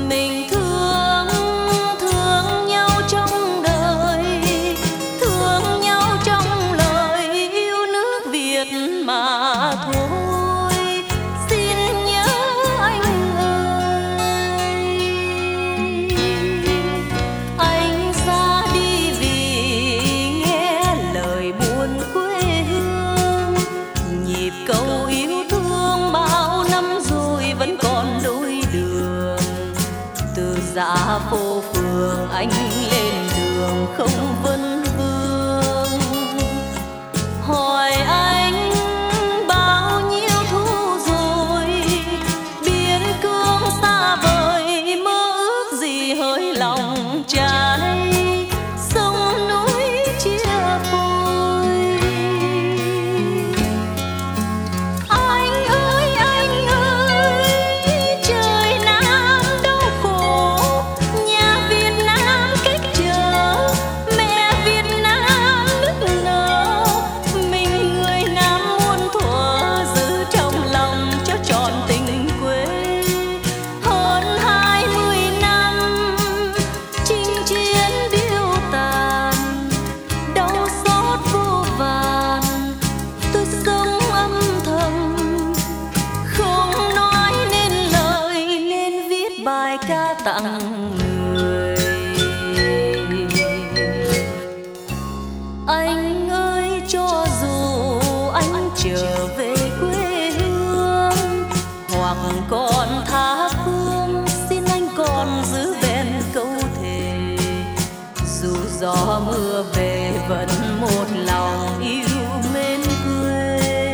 Mình thương thương nhau trong đời, thương nhau trong lời yêu nước Việt mà thôi. Xin nhớ anh ơi, anh ra đi vì nghe lời buồn quê hương. Nhịp câu yêu thương bao năm rồi vẫn còn đôi đường. Từ dã phố phường anh lên đường không vấn vương. Hỏi anh bao nhiêu thu rồi, biên cương xa vời, mơ ước gì hỡi lòng trai, sông núi chia phôi. Anh ơi, trời Nam đau khổ, nhà Việt Nam cách trở, mẹ Việt Nam nức nở. Mình người Nam muôn thuở giữ trong lòng cho trọn tình quê. Hơn 20 năm chinh chiến điêu tàn, đau xót vô vàn, tôi sống âm thầm không nói nên lời, nên viết bài ca tặng người. Anh ơi, cho dù anh trở về quê hương hoặc còn tha phương, xin anh còn giữ vẹn câu thề. Dù gió mưa về vẫn một lòng yêu mến quê.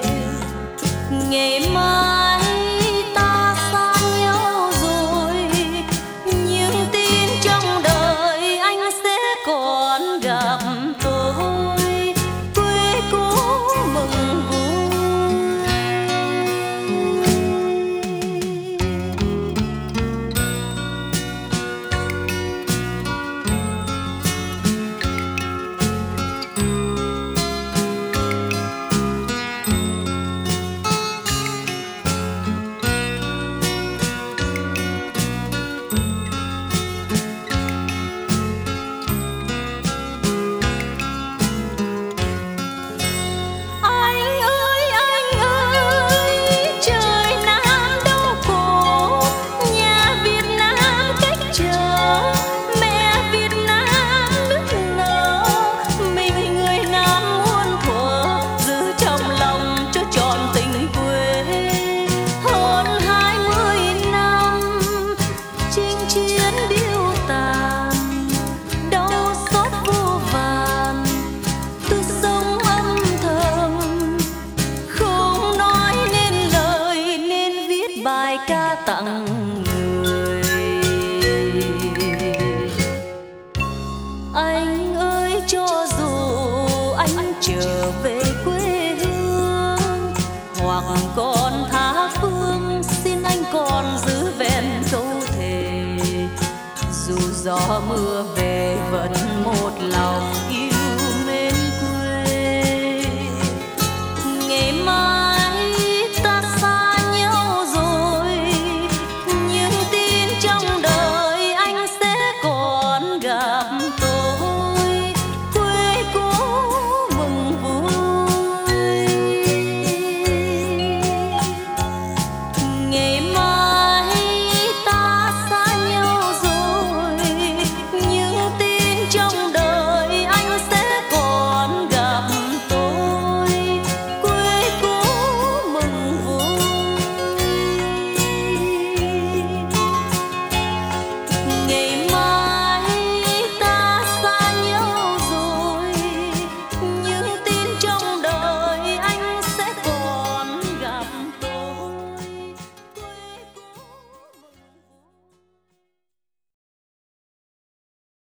Ngày mai ta xa nhau rồi, nhưng tin trong đời anh sẽ còn gặp tôi. Quê cũ mừng vui. Anh ơi, trời Nam đau khổ, nhà Việt Nam cách trở, mẹ Việt Nam nức nở. Mình người Nam muôn thuở giữ trong lòng cho trọn tình quê. Hơn 20 năm chinh chiến điêu tàn, đau xót vô vàn, tôi sống âm thầm không nói nên lời, nên viết bài ca tặng người. Anh ơi, cho dù anh trở về quê hương hoặc còn tha phương, xin anh còn giữ vẹn câu thề. Dù gió mưa về